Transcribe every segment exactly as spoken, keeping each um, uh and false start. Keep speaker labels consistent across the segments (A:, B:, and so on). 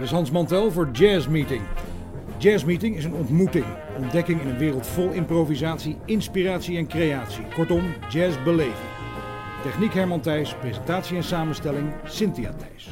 A: is Hans Mantel voor Jazz Meeting. Jazz Meeting is een ontmoeting, ontdekking in een wereld vol improvisatie, inspiratie en creatie. Kortom, jazz beleven. Techniek Herman Thijs, presentatie en samenstelling Cynthia Thijs.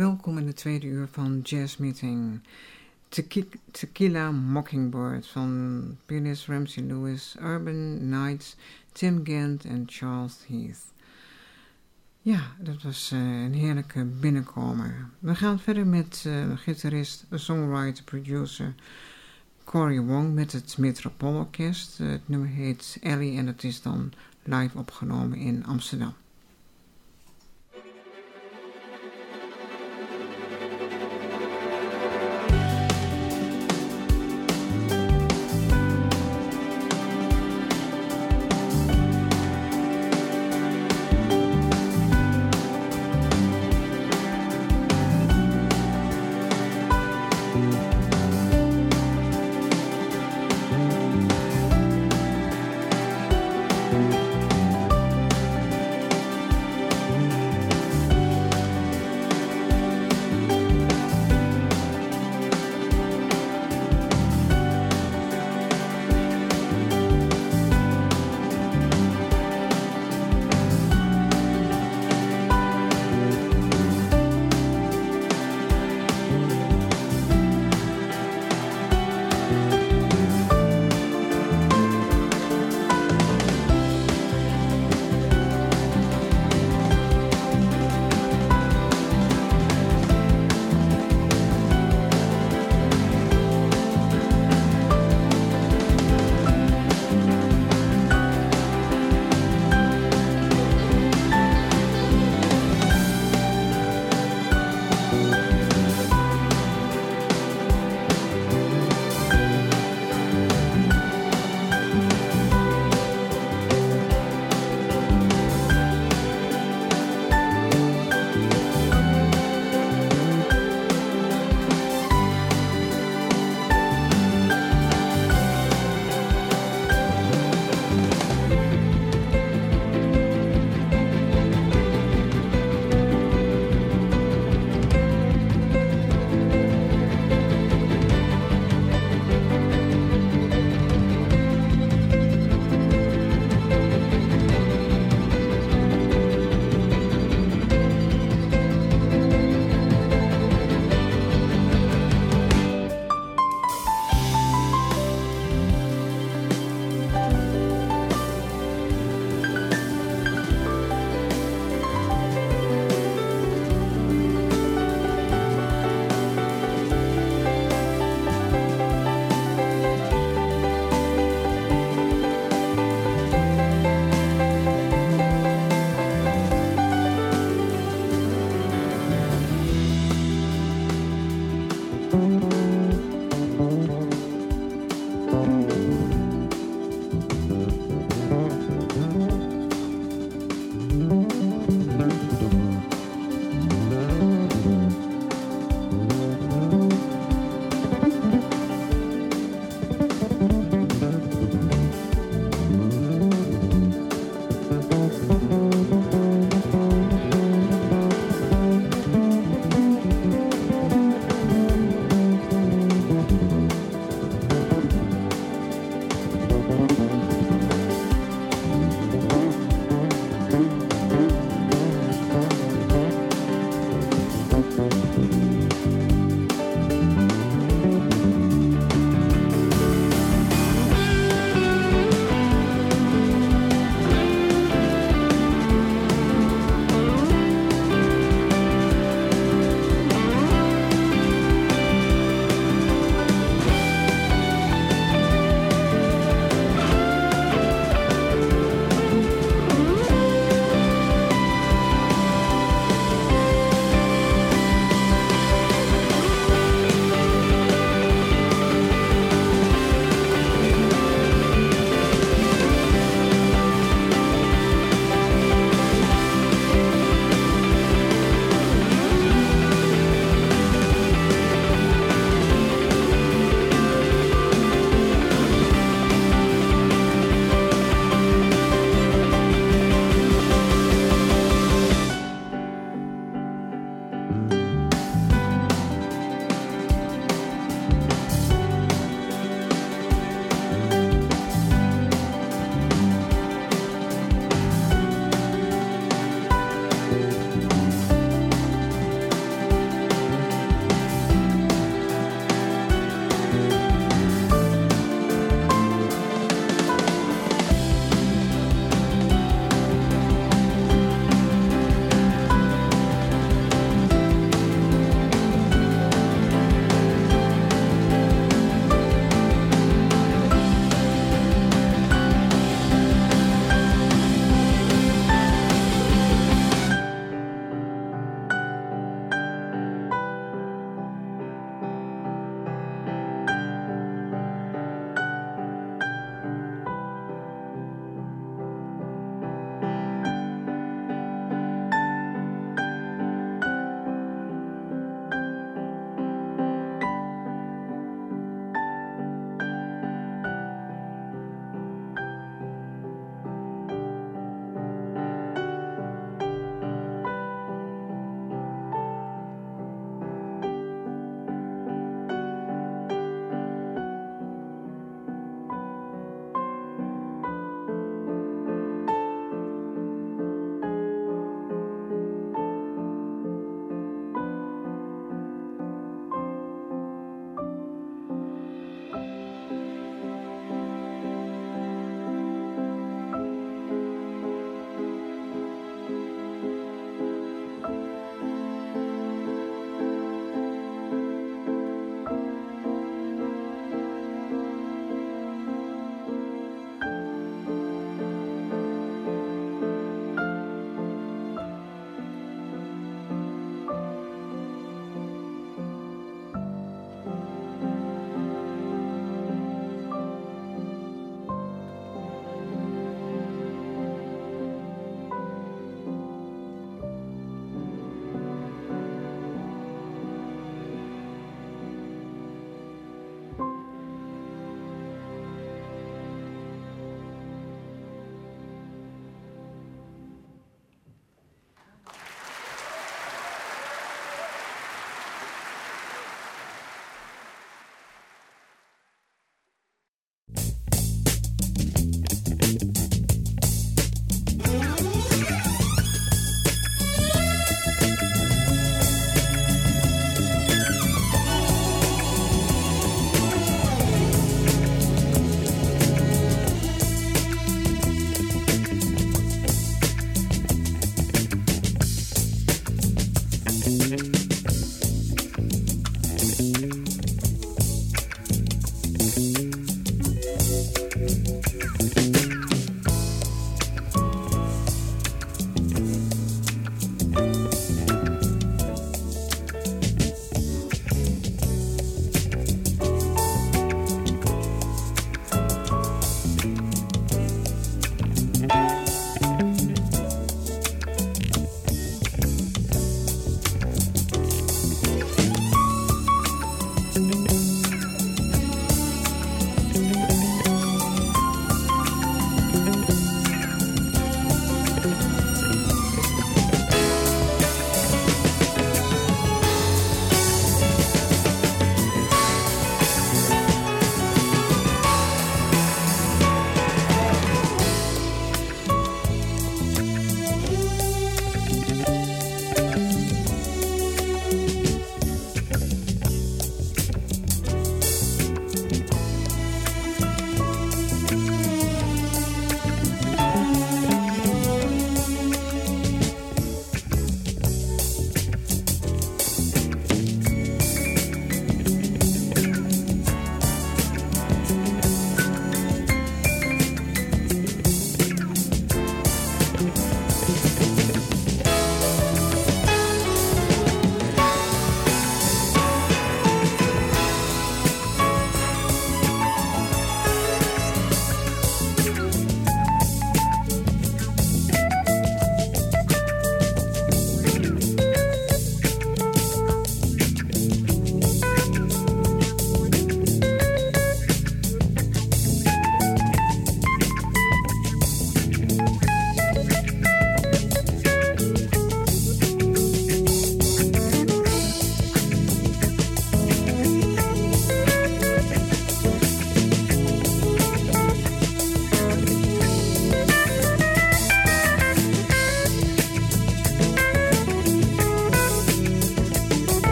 B: Welkom in het tweede uur van Jazz Meeting. Tequi- Tequila Mockingbird van pianist Ramsey Lewis, Urban Knights, Tim Gent en Charles Heath. Ja, dat was uh, een heerlijke binnenkomer. We gaan verder met uh, gitarist, songwriter, producer Cory Wong met het Metropoolorkest. Uh, het nummer heet Ellie en het is dan live opgenomen in Amsterdam.
C: Thank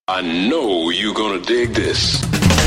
C: I know you're gonna dig this.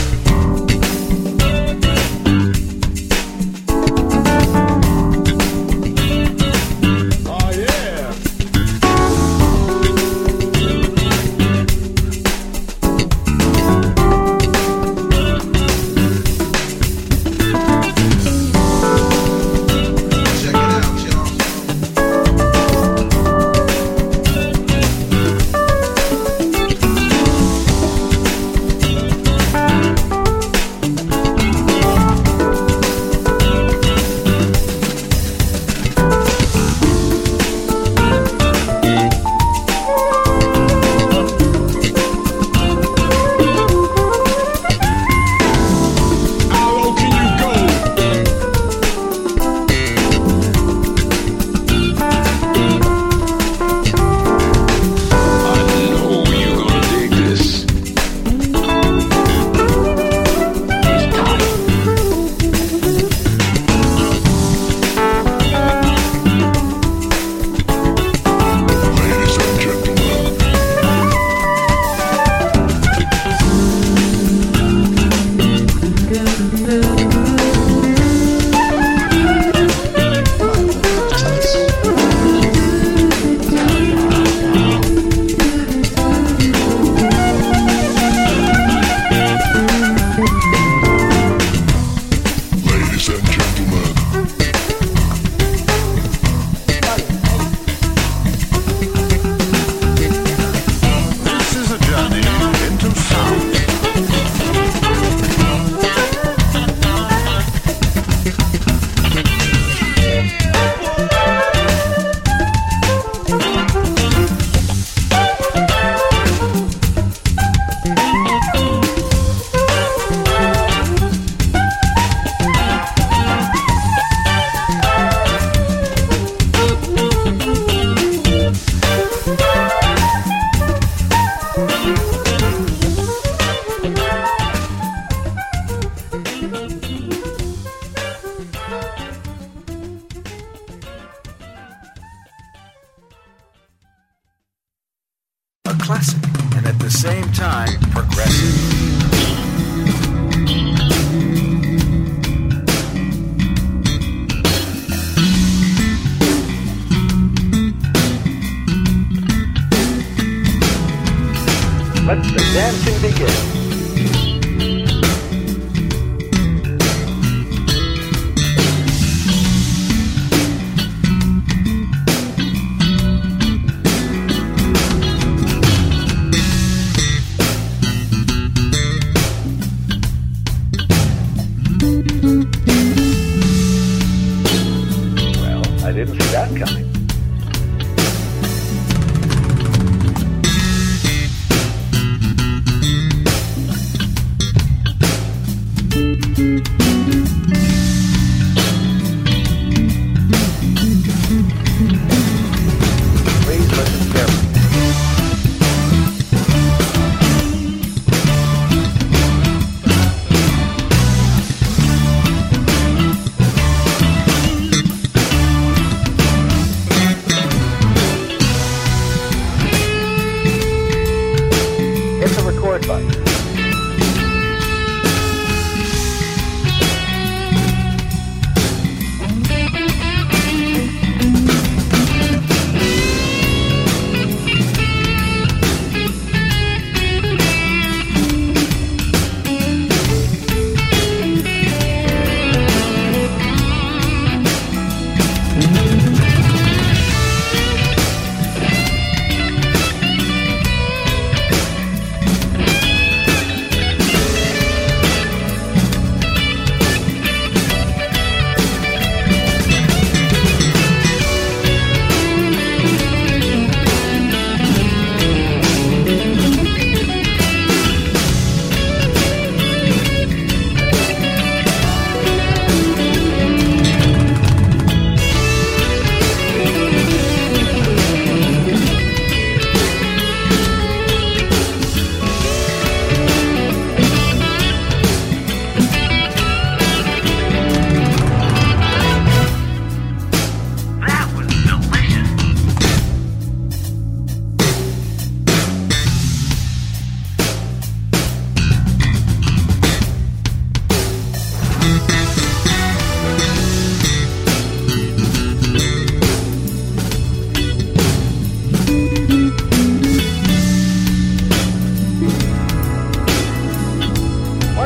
D: Classic, and at the same time, progressive.
E: Let the dancing begin. I didn't see that coming. Please listen carefully. Button.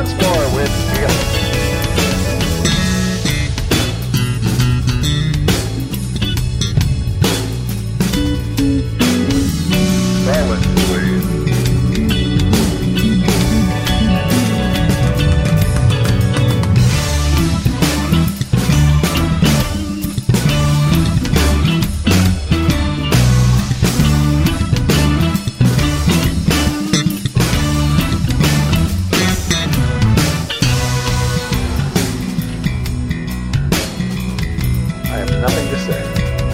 E: Explorer with Felix. Darwin, please. I have nothing to say.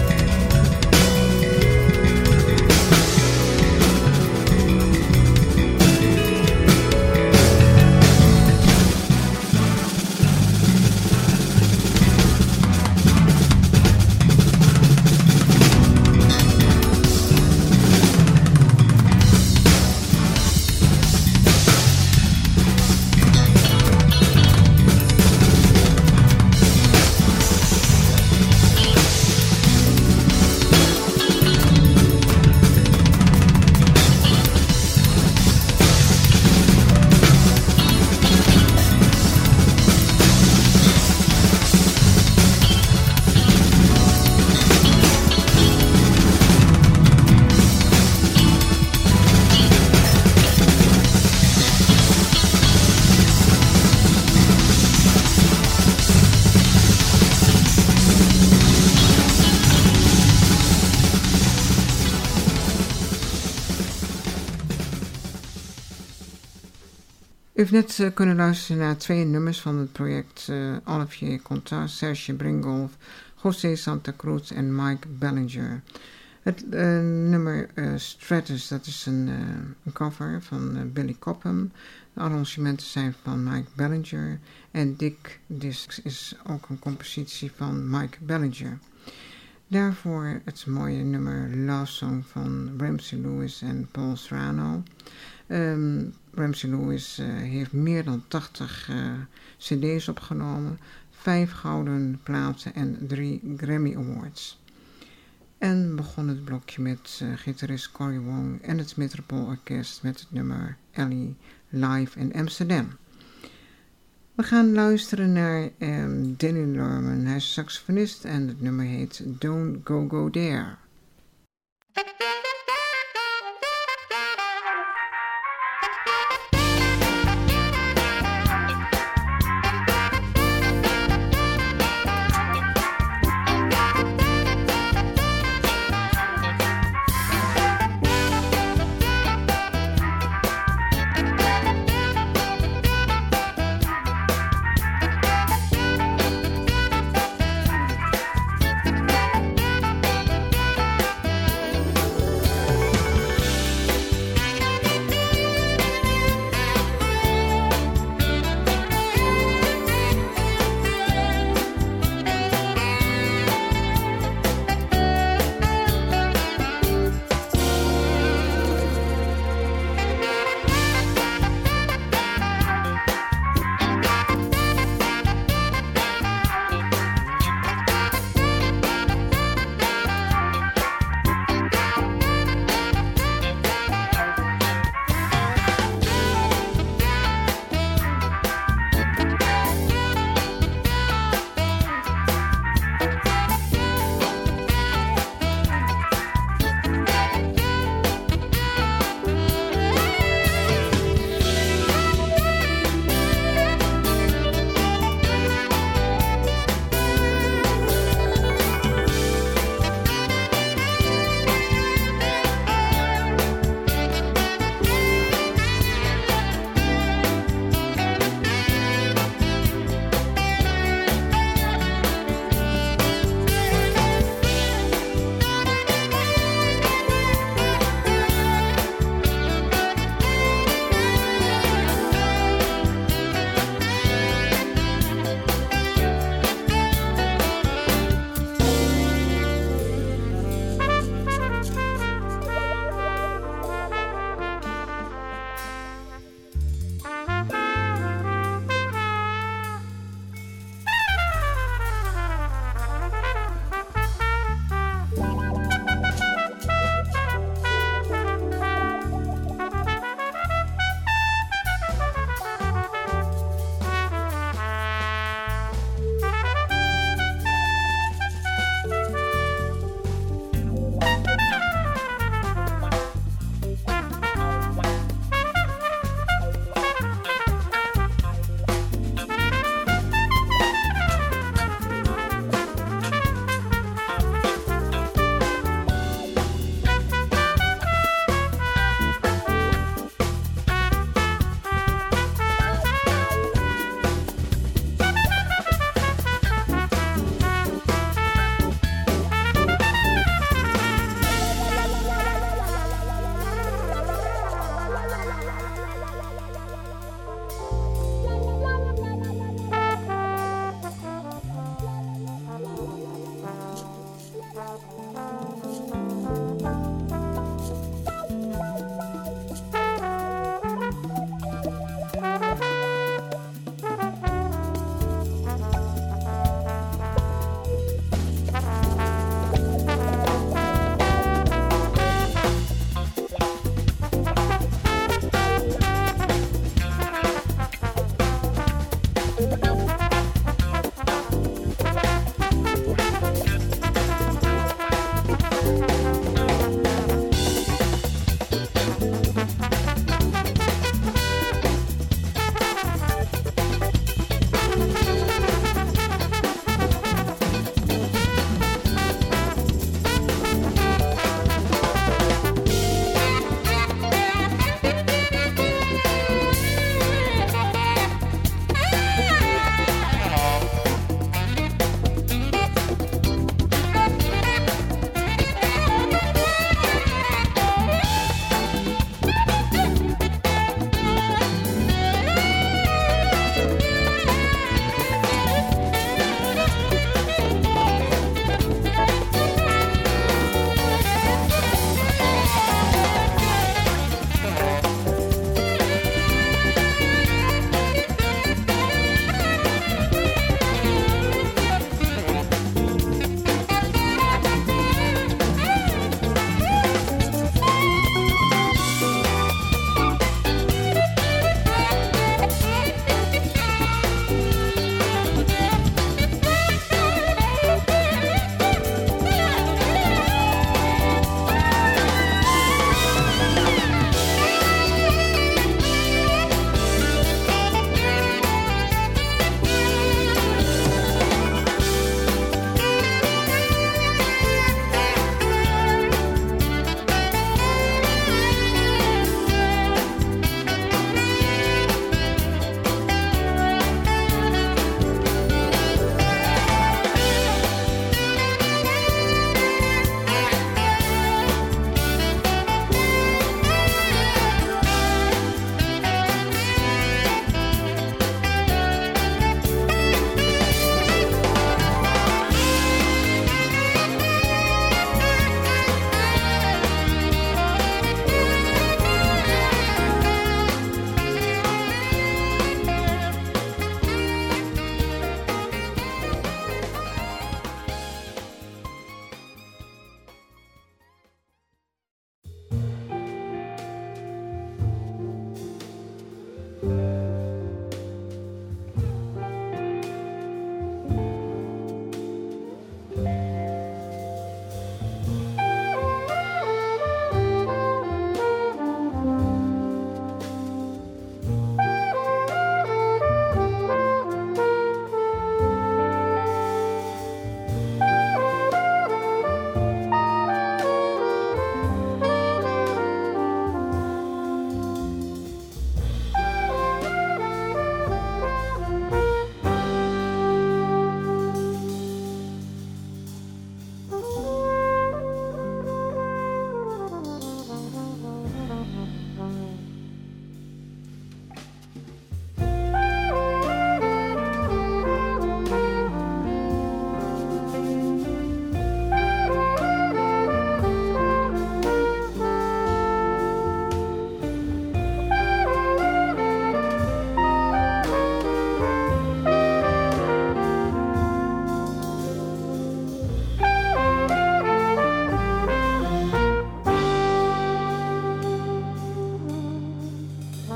B: U heeft net uh, kunnen luisteren naar twee nummers van het project uh, Olivier Contat, Serge Bringolf, José Santa Cruz en Mike Ballinger. Het uh, nummer uh, Stratus, dat is een, uh, een cover van uh, Billy Cobham. De arrangementen zijn van Mike Ballinger en Dick Discs is ook een compositie van Mike Ballinger. Daarvoor het mooie nummer Love Song van Ramsey Lewis en Paul Serrano. Um, Ramsey Lewis uh, heeft meer dan tachtig uh, cd's opgenomen, vijf gouden platen en drie Grammy Awards. En begon het blokje met uh, gitarist Cory Wong en het Metropole Orkest met het nummer Ellie live in Amsterdam. We gaan luisteren naar um, Danny Lerman, hij is saxofonist en het nummer heet Don't Go Go There.
F: Thank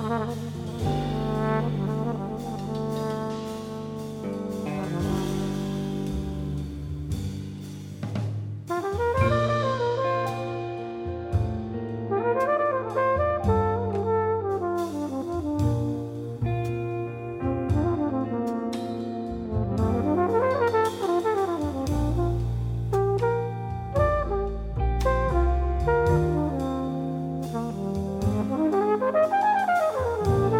F: Thank you.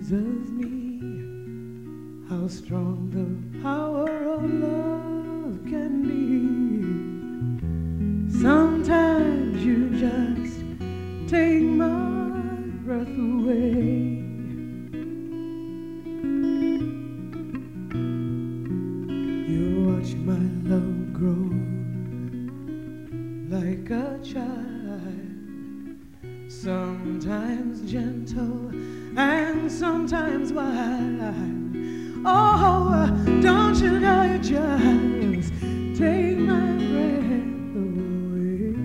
F: amazes me how strong the power of love can be. Sometimes you just take my breath away. You watch my love grow like a child, sometimes gentle and sometimes wild. Oh, don't you know you just take my breath away.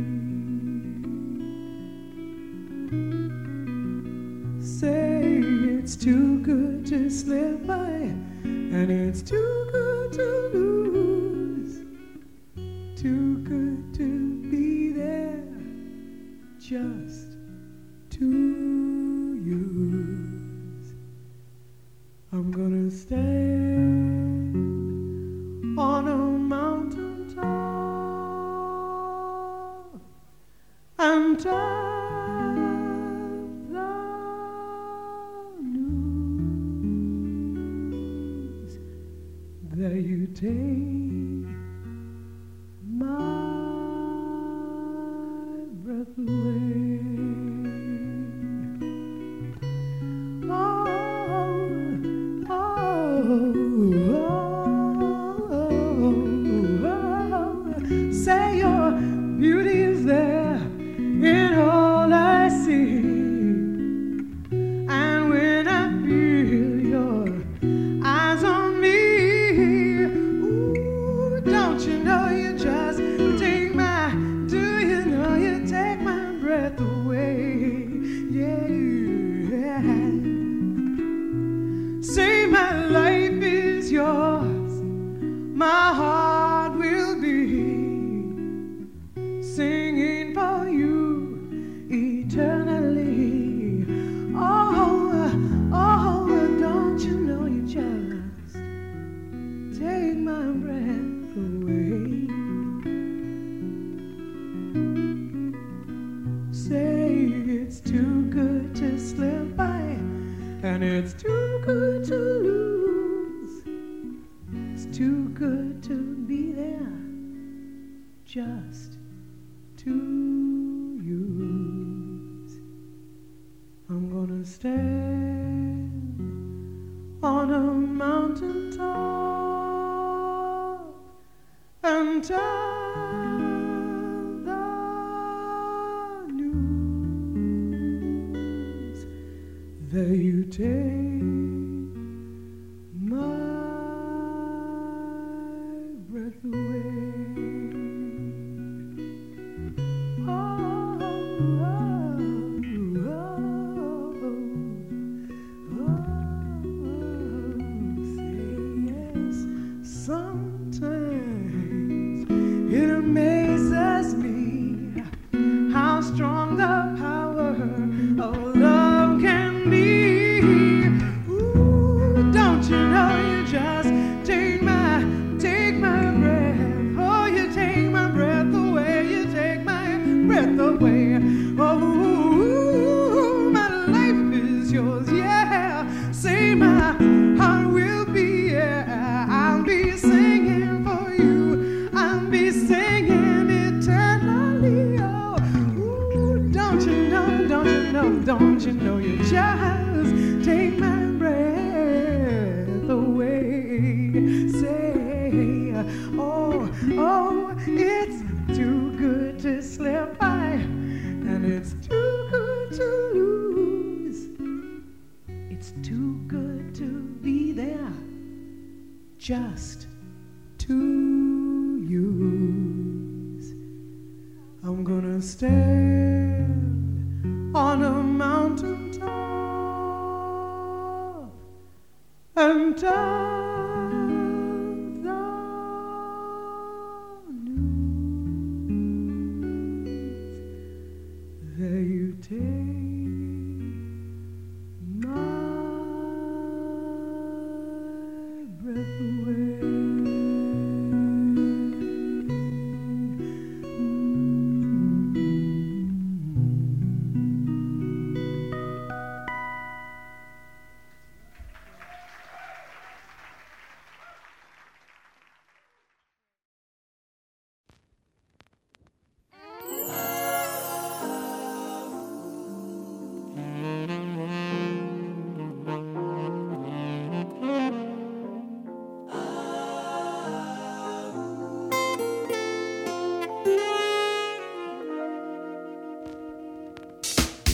F: Say it's too good to slip by, and it's too good to lose, too good to be there, just to use. I'm gonna stand on a mountain top and tell the news that you take my breath away. Say your beauty is there in all I see, and when I feel your eyes on me, ooh, don't you know you just take my, do you know you take my breath away, yeah. Say my life is yours, my heart will be singing for you eternally. Oh, oh, don't you know you just take my breath away. Say it's too good to slip by, and it's too good to lose, it's too good to be there, just to use. I'm gonna stand on a mountain top and tell the news that you take my breath away. Sometimes it amazes me how strong the power of love can be. Ooh, don't you know you just take my, take my breath. Oh, you take my breath away, you take my breath away. Oh, my life is yours, yeah. Say my heart will be, yeah. I'll be singing for you, I'll be singing eternally. Oh, ooh, don't you know, don't you know, don't you know you just take my breath away. Say, oh, oh, it's too good to slip by, and it's too good to lose, it's too good to be there, just to use. I'm gonna stand on a mountain top and tell the news that you take my breath away.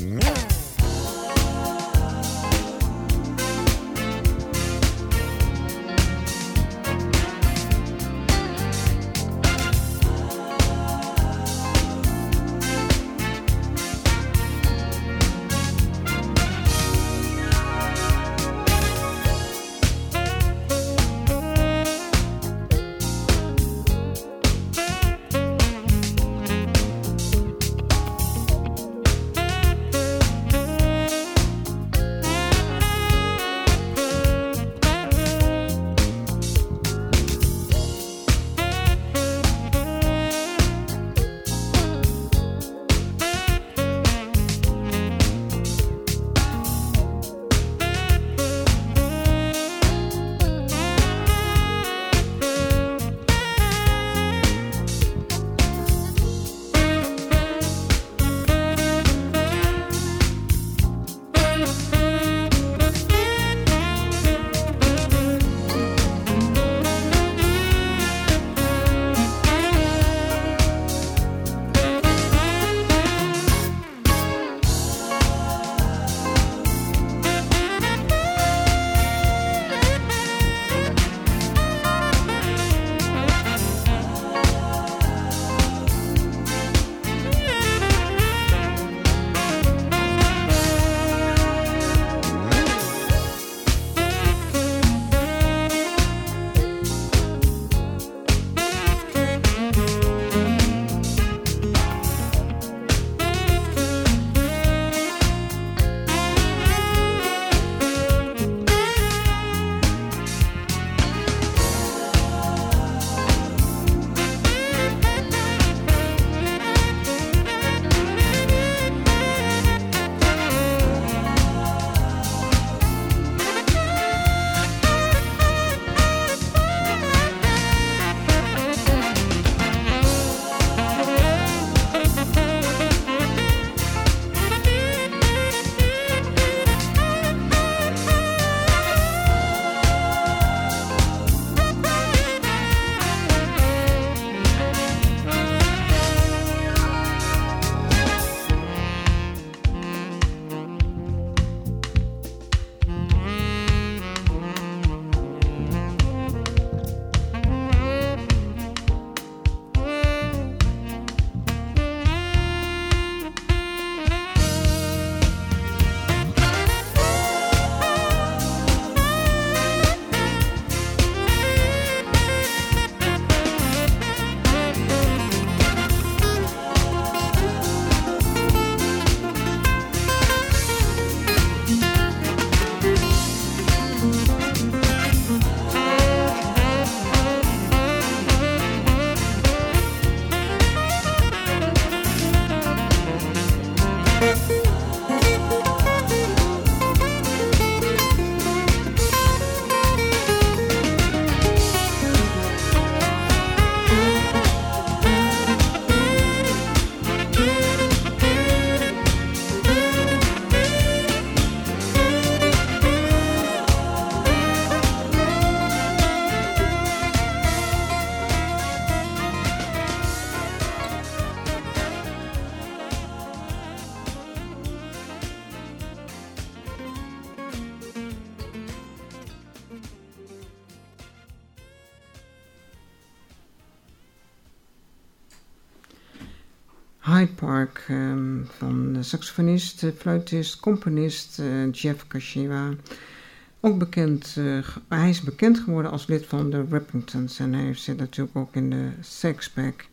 B: Hyde Park um, van de saxofonist, fluitist, componist uh, Jeff Kashiwa. Ook bekend, uh, hij is bekend geworden als lid van de Repingtons en hij zit natuurlijk ook in de Sexpack.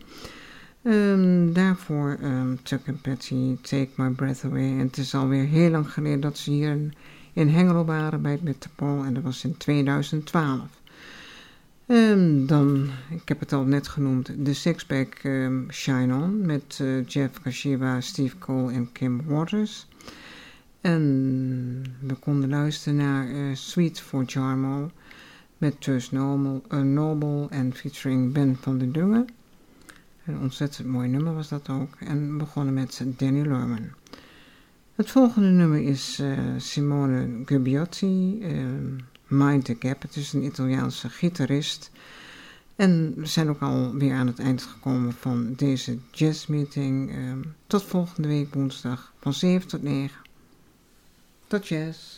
B: Um, daarvoor um, Tuck and Patty, Take My Breath Away. En het is alweer heel lang geleden dat ze hier in, in Hengelo waren bij het Metropool en dat was in tweeduizend twaalf. Um, dan, ik heb het al net genoemd, de Sixpack um, Shine On met uh, Jeff Kashiwa, Steve Cole en Kim Waters. En we konden luisteren naar uh, Sweet for Jarmo met Trust Noble, uh, Noble en featuring Ben van der Dungen. Een ontzettend mooi nummer was dat ook. En we begonnen met Danny Lerman. Het volgende nummer is uh, Simone Gubbiotti, uh, Mind the Gap. Het is een Italiaanse gitarist. En we zijn ook alweer aan het eind gekomen van deze jazzmeeting. Uh, tot volgende week woensdag van zeven tot negen. Tot jazz.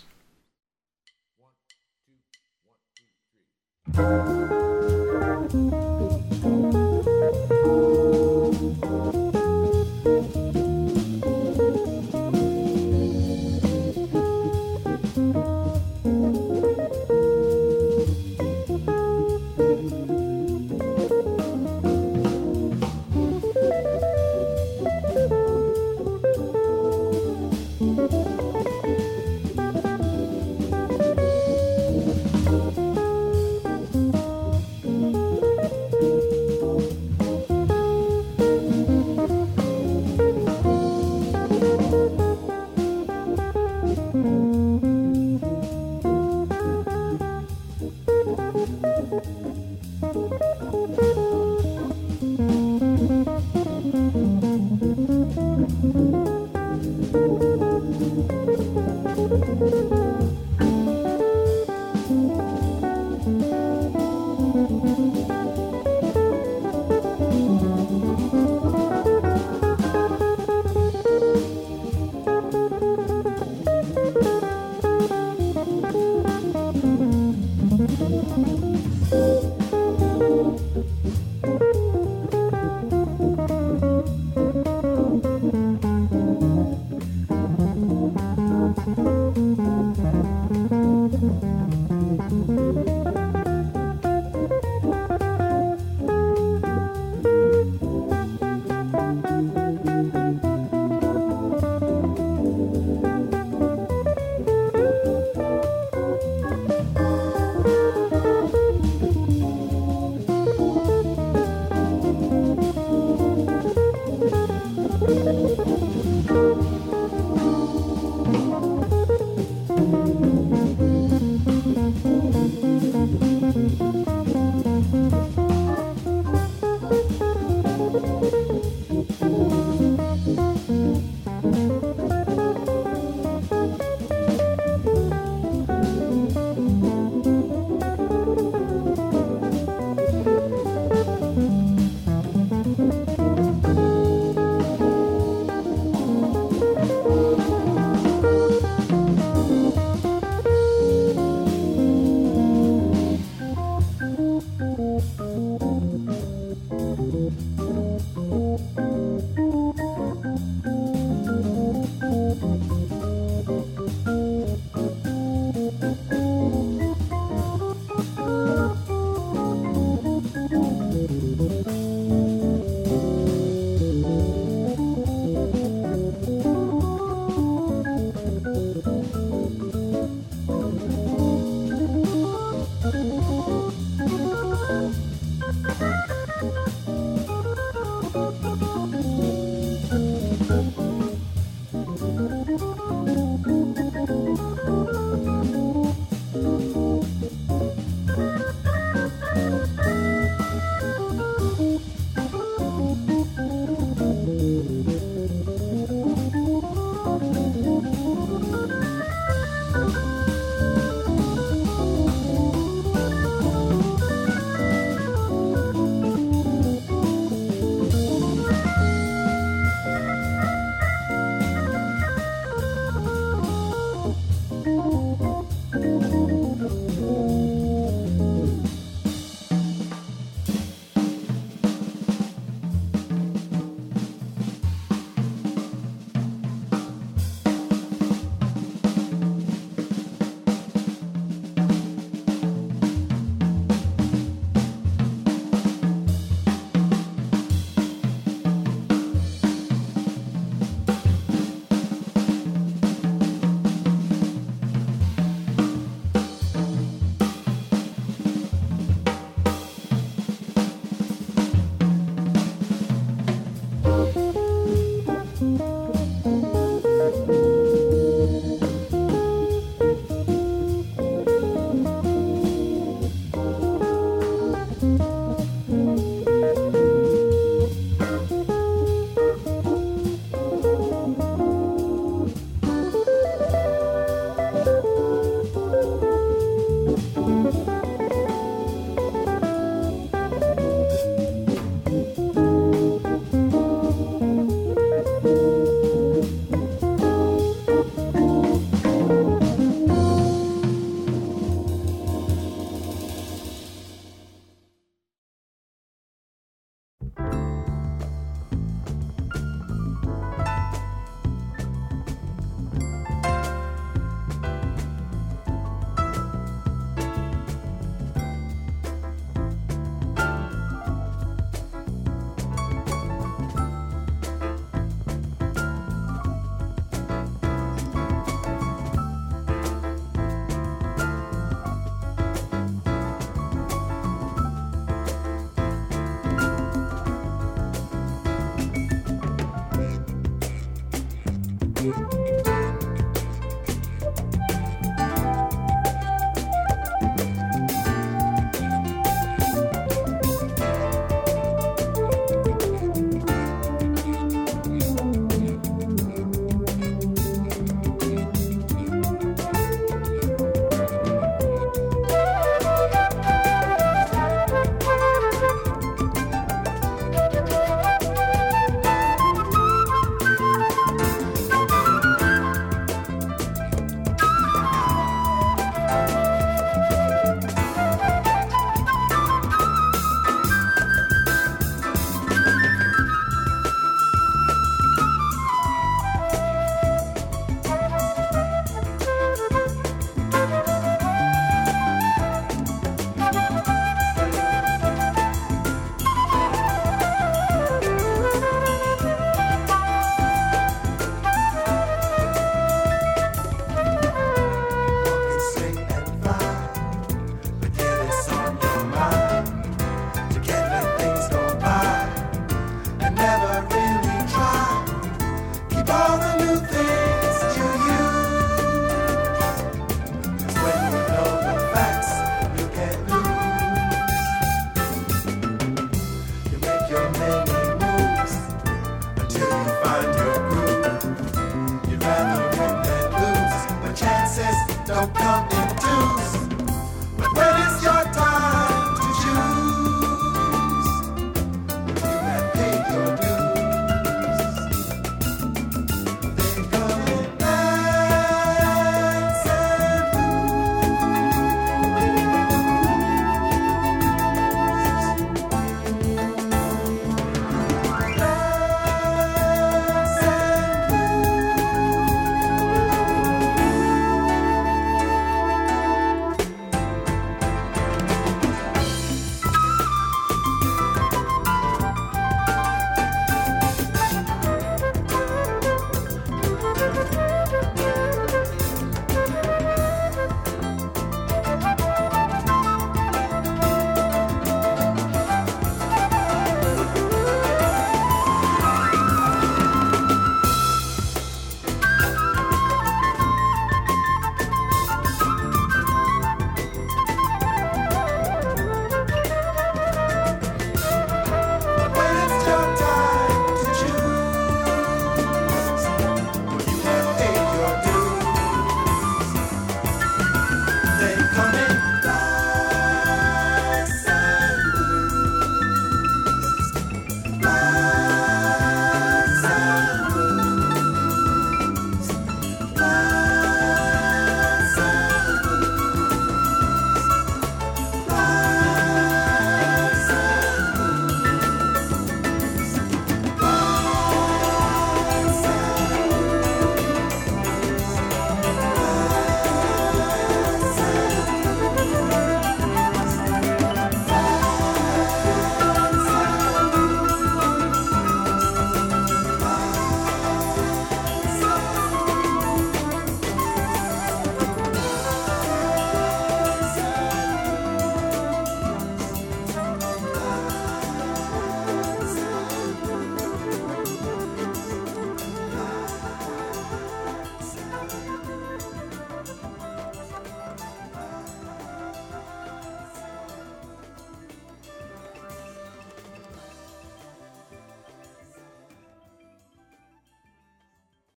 G: Don't come in.